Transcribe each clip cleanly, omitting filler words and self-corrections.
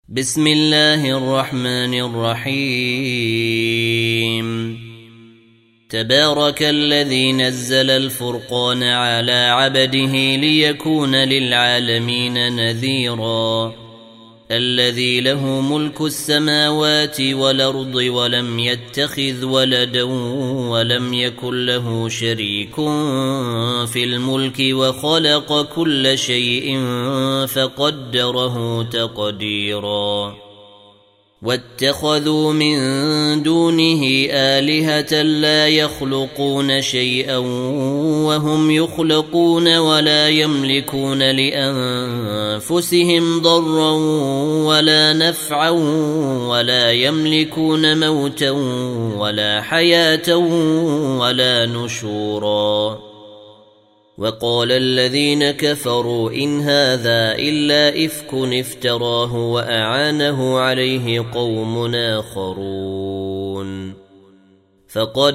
بسم الله الرحمن الرحيم. تبارك الذي نزل الفرقان على عبده ليكون للعالمين نذيرا. الذي له ملك السماوات والأرض ولم يتخذ ولدا ولم يكن له شريك في الملك وخلق كل شيء فقدره تقديرا. واتخذوا من دونه آلهة لا يخلقون شيئا وهم يخلقون ولا يملكون لأنفسهم ضرا ولا نفعا ولا يملكون موتا ولا حياة ولا نشورا. وقال الذين كفروا إن هذا إلا إفك افتراه وأعانه عليه قوم آخرون فقد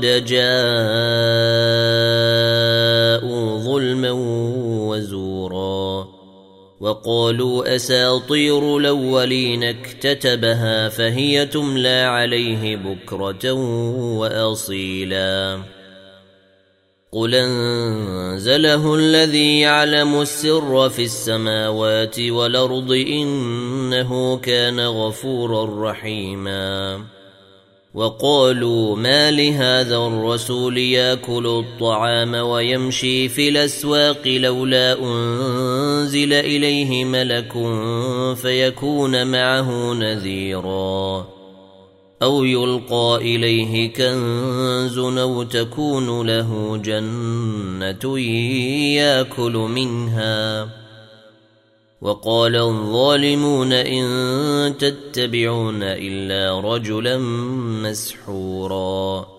جاءوا ظلما وزورا. وقالوا أساطير الأولين اكتتبها فهي تملى عليه بكرة وأصيلا. قل أنزله الذي يعلم السر في السماوات والأرض إنه كان غفورا رحيما. وقالوا ما لهذا الرسول يأكل الطعام ويمشي في الأسواق لولا أنزل إليه ملك فيكون معه نذيرا أو يلقى إليه كنز أو تكون له جنة يأكل منها. وقال الظالمون إن تتبعون إلا رجلا مسحورا.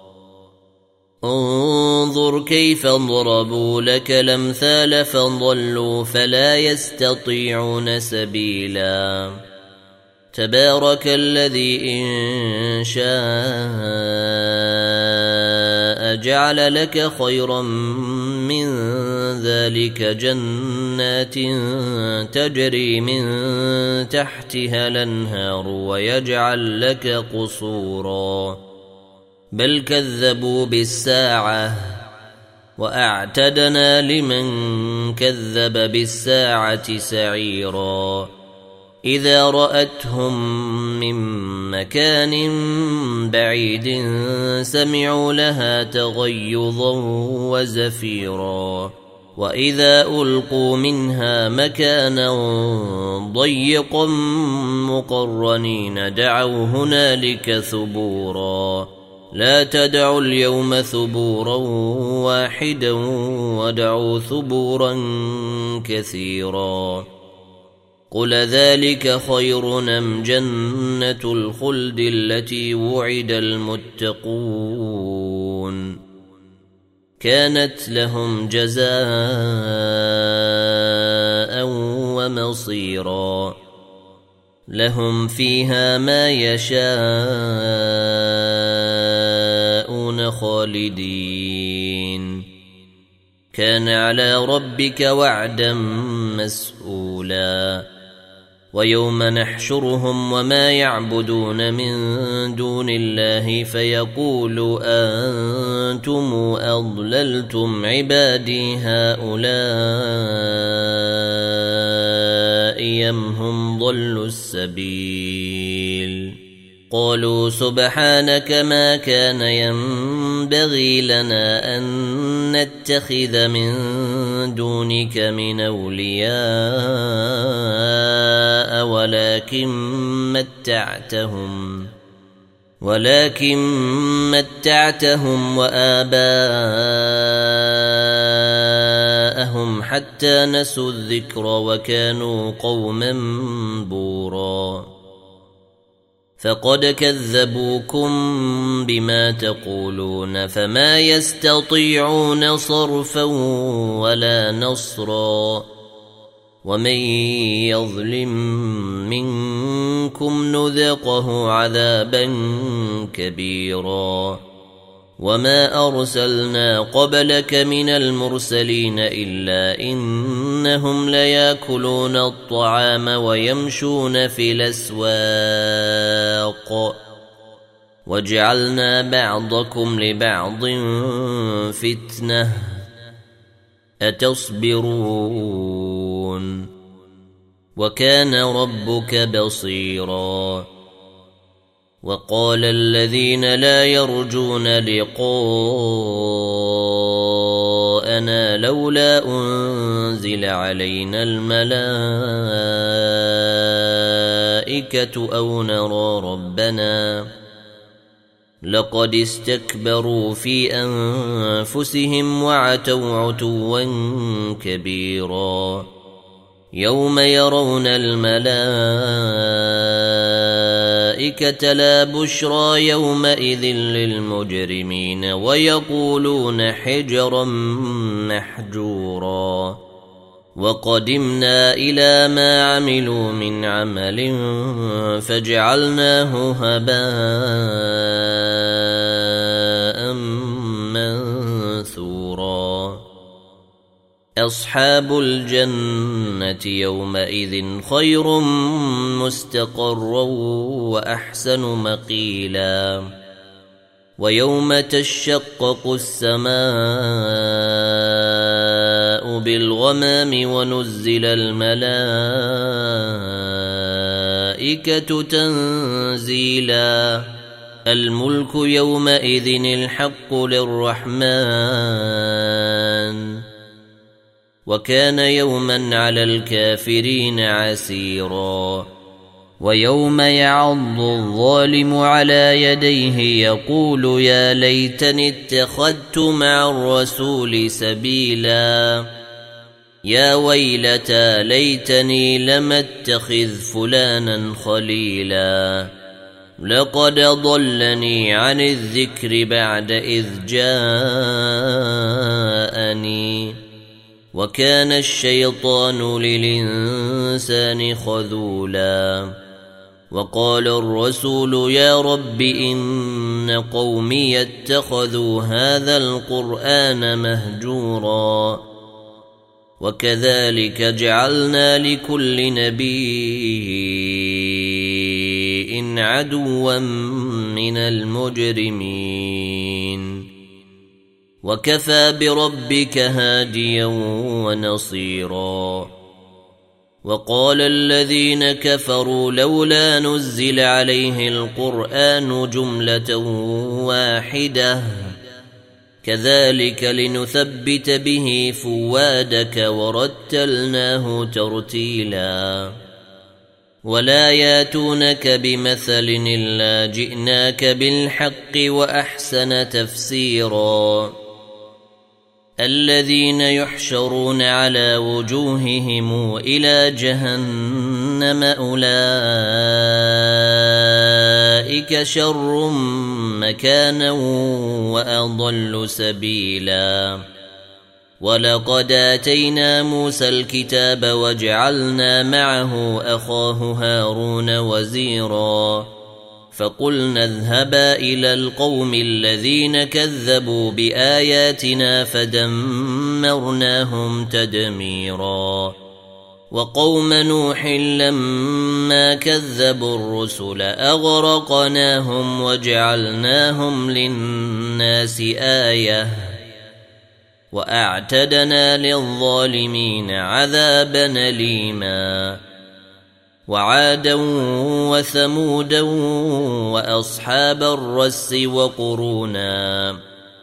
انظر كيف ضربوا لك الأمثال فضلوا فلا يستطيعون سبيلا. تبارك الذي إن شاء جعل لك خيرا من ذلك جنات تجري من تحتها الأنهار ويجعل لك قصورا بل كذبوا بالساعة وأعتدنا لمن كذب بالساعة سعيرا. إذا رأتهم من مكان بعيد سمعوا لها تغيظا وزفيرا. وإذا ألقوا منها مكانا ضيقا مقرنين دعوا هنالك ثبورا. لا تدعوا اليوم ثبورا واحدا ودعوا ثبورا كثيرا. قل ذلك خير أم جنة الخلد التي وعد المتقون كانت لهم جزاء ومصيرا. لهم فيها ما يشاءون خالدين كان على ربك وعدا مسئولا. ويوم نحشرهم وما يعبدون من دون الله فيقول أنتم أضللتم عبادي هؤلاء أم هم ضلوا السبيل. قالوا سبحانك ما كان ينبغي لنا أن نتخذ من دونك من أولياء ولكن متعتهم وآباءهم حتى نسوا الذكر وكانوا قوما بورا. فقد كذبوكم بما تقولون فما يستطيعون صرفا ولا نصرا. ومن يظلم منكم نذقه عذابا كبيرا. وما أرسلنا قبلك من المرسلين إلا إنهم ليأكلون الطعام ويمشون في الأسواق وجعلنا بعضكم لبعض فتنة أتصبرون وكان ربك بصيرا وقال الذين لا يرجون لقاءنا لولا أنزل علينا الملائكة أو نرى ربنا لقد استكبروا في أنفسهم وعتوا عتوا كبيرا يوم يرون الملائكة لا بشرى يومئذ للمجرمين ويقولون حجرا محجورا وقدمنا إلى ما عملوا من عمل فجعلناه هباء منثورا أصحاب الجنة يومئذ خير مستقرا وأحسن مقيلا ويوم تشقق السماء بالغمام ونزل الملائكة تنزيلا الملك يومئذ الحق للرحمن وكان يوما على الكافرين عسيرا ويوم يعض الظالم على يديه يقول يا ليتني اتخذت مع الرسول سبيلا يا ويلتى ليتني لم اتخذ فلانا خليلا لقد ضلني عن الذكر بعد إذ جاءني وكان الشيطان للإنسان خذولا وقال الرسول يا رب إن قومي اتخذوا هذا القرآن مهجورا وكذلك جعلنا لكل نبي عدوا من المجرمين وكفى بربك هاديا ونصيرا وقال الذين كفروا لولا نزل عليه القرآن جملة واحدة كذلك لنثبت به فؤادك ورتلناه ترتيلا ولا ياتونك بمثل إلا جئناك بالحق وأحسن تفسيرا الذين يحشرون على وجوههم إلى جهنم أولئك شر مكانا وأضل سبيلا ولقد آتينا موسى الكتاب وجعلنا معه أخاه هارون وزيرا فقلنا اذهبا إلى القوم الذين كذبوا بآياتنا فدمرناهم تدميرا وقوم نوح لما كذبوا الرسل أغرقناهم وجعلناهم للناس آية وأعتدنا للظالمين عذابا أليما وعادا وثمودا وأصحاب الرس وقرونا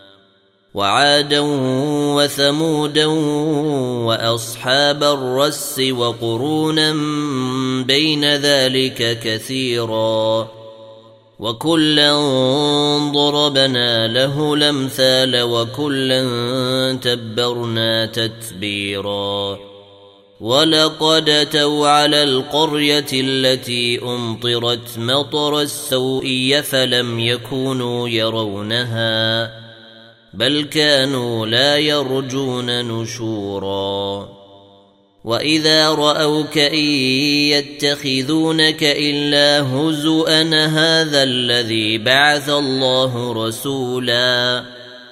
بين ذلك كثيرا وكلا ضربنا له الأمثال وكلا تبرنا تتبيرا ولقد أتوا على القرية التي أمطرت مطر السوء فلم يكونوا يرونها بل كانوا لا يرجون نشورا وإذا رأوك إن يتخذونك إلا هزؤا هذا الذي بعث الله رسولا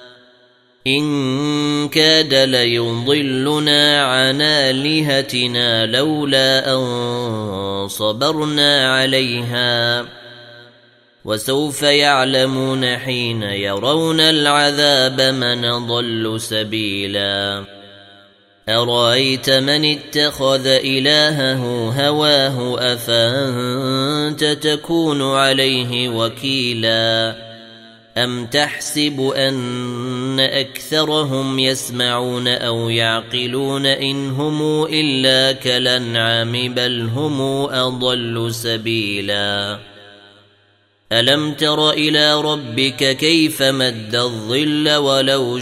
إن كاد ليضلنا عن آلهتنا لولا أن صبرنا عليها وسوف يعلمون حين يرون العذاب من ضل سبيلا أرأيت من اتخذ إلهه هواه أفأنت تكون عليه وكيلا أم تحسب أن أكثرهم يسمعون أو يعقلون إن هم إلا كالأنعام بل هم أضل سبيلا ألم تر إلى ربك كيف مد الظل ولو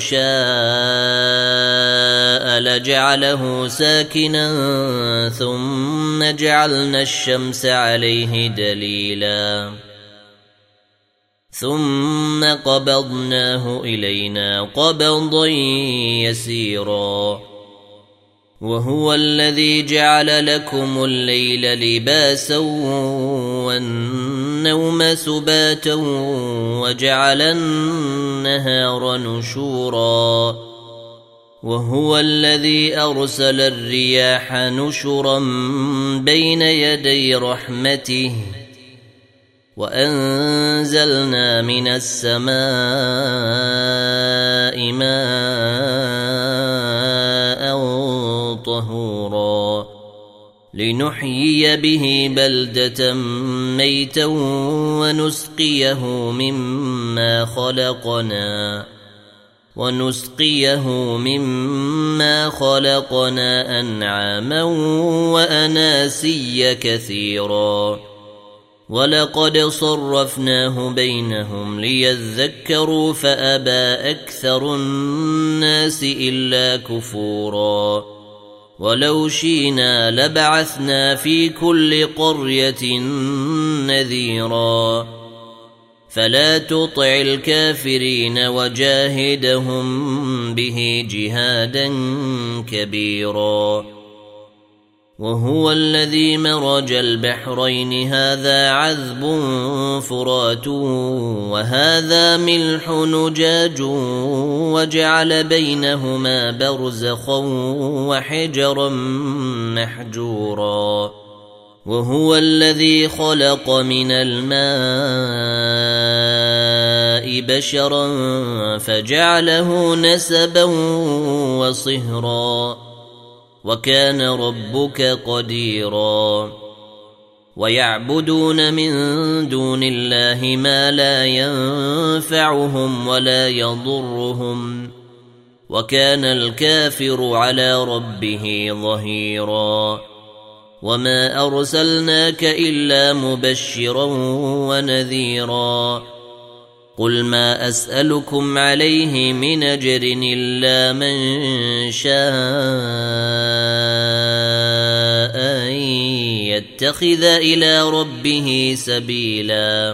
شاء لجعله ساكنا ثم جعلنا الشمس عليه دليلا ثم قبضناه إلينا قبضا يسيرا وهو الذي جعل لكم الليل لباسا والنوم سباتا وجعل النهار نشورا وهو الذي أرسل الرياح نشرا بين يدي رحمته وأنزلنا من السماء ماء طهورا لنحيي به بلدة ميتا ونسقيه مما خلقنا أنعاما وأناسيا كثيرا ولقد صرفناه بينهم ليذكروا فأبى أكثر الناس إلا كفورا ولو شئنا لبعثنا في كل قرية نذيرا فلا تطع الكافرين وجاهدهم به جهادا كبيرا وهو الذي مرج البحرين هذا عذب فرات وهذا ملح نجاج وجعل بينهما برزخا وحجرا محجورا وهو الذي خلق من الماء بشرا فجعله نسبا وصهرا وكان ربك قديرا ويعبدون من دون الله ما لا ينفعهم ولا يضرهم وكان الكافر على ربه ظهيرا وما أرسلناك إلا مبشرا ونذيرا قل ما أسألكم عليه من أجر إلا من شاء أن يتخذ إلى ربه سبيلا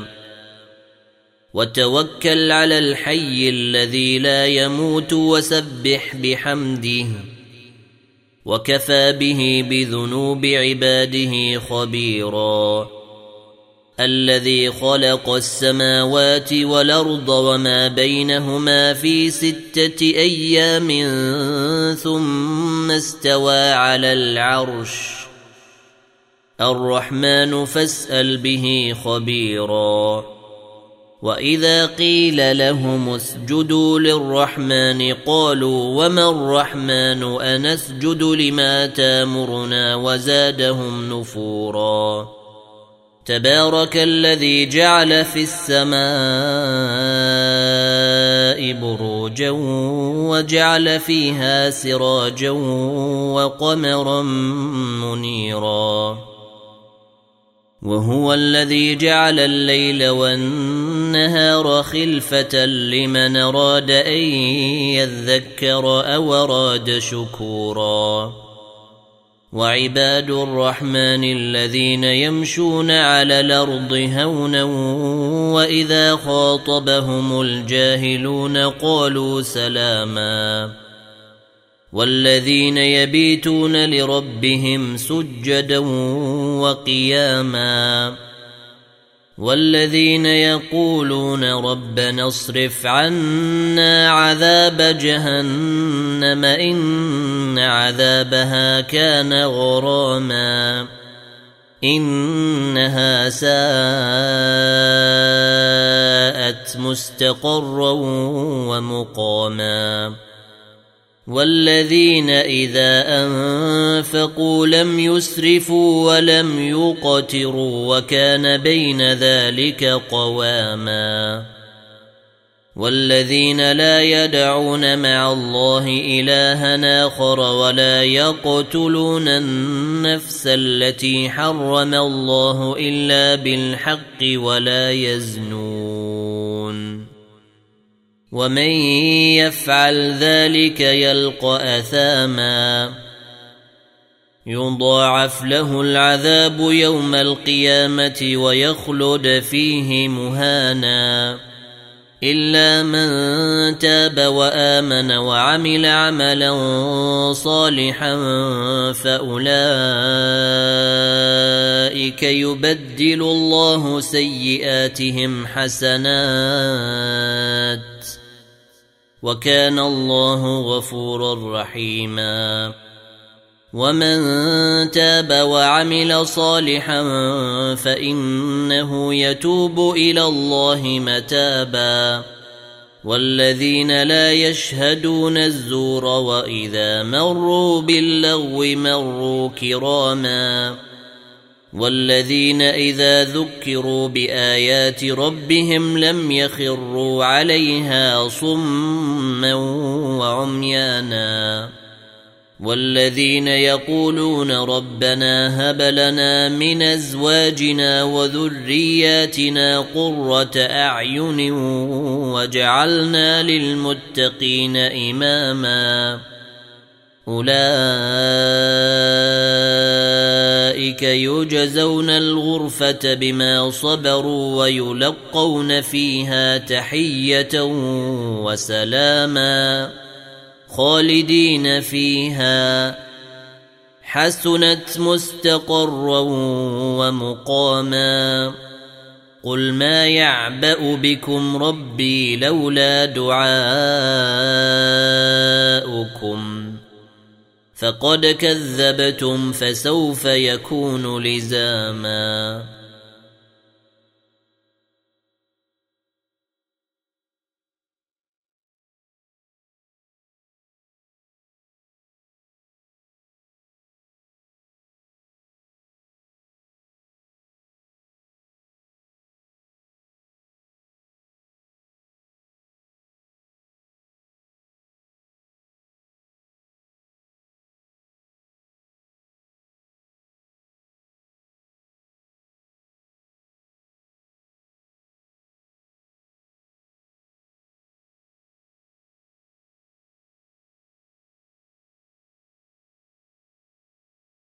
وتوكل على الحي الذي لا يموت وسبح بحمده وكفى به بذنوب عباده خبيرا الذي خلق السماوات والأرض وما بينهما في 6 أيام ثم استوى على العرش الرحمن فاسأل به خبيرا وإذا قيل لهم اسجدوا للرحمن قالوا وما الرحمن أنسجد لما تامرنا وزادهم نفورا تبارك الذي جعل في السماء بروجا وجعل فيها سراجا وقمرا منيرا وهو الذي جعل الليل والنهار خلفة لمن أراد أن يذكر أو أراد شكورا وعباد الرحمن الذين يمشون على الأرض هونا وإذا خاطبهم الجاهلون قالوا سلاما والذين يبيتون لربهم سجدا وقياما والذين يقولون ربنا اصرف عنا عذاب جهنم إن عذابها كان غراما إنها ساءت مستقرا ومقاما والذين إذا أنفقوا لم يسرفوا ولم يقتروا وكان بين ذلك قواما والذين لا يدعون مع الله إلها آخر ولا يقتلون النفس التي حرم الله إلا بالحق ولا يزنون ومن يفعل ذلك يلقى أثاما يضاعف له العذاب يوم القيامة ويخلد فيه مهانا إلا من تاب وآمن وعمل عملا صالحا فأولئك يبدل الله سيئاتهم حسنات وكان الله غفورا رحيما ومن تاب وعمل صالحا فإنه يتوب إلى الله متابا والذين لا يشهدون الزور وإذا مروا باللغو مروا كراما والذين إذا ذكروا بآيات ربهم لم يخروا عليها صما وعميانا والذين يقولون ربنا هب لنا من أزواجنا وذرياتنا قرة أعين وجعلنا للمتقين إماما أولئك يجزون الغرفة بما صبروا ويلقون فيها تحية وسلاما خالدين فيها حسنت مستقرا ومقاما قل ما يعبأ بكم ربي لولا دعاؤكم فقد كذبتم فسوف يكون لزاما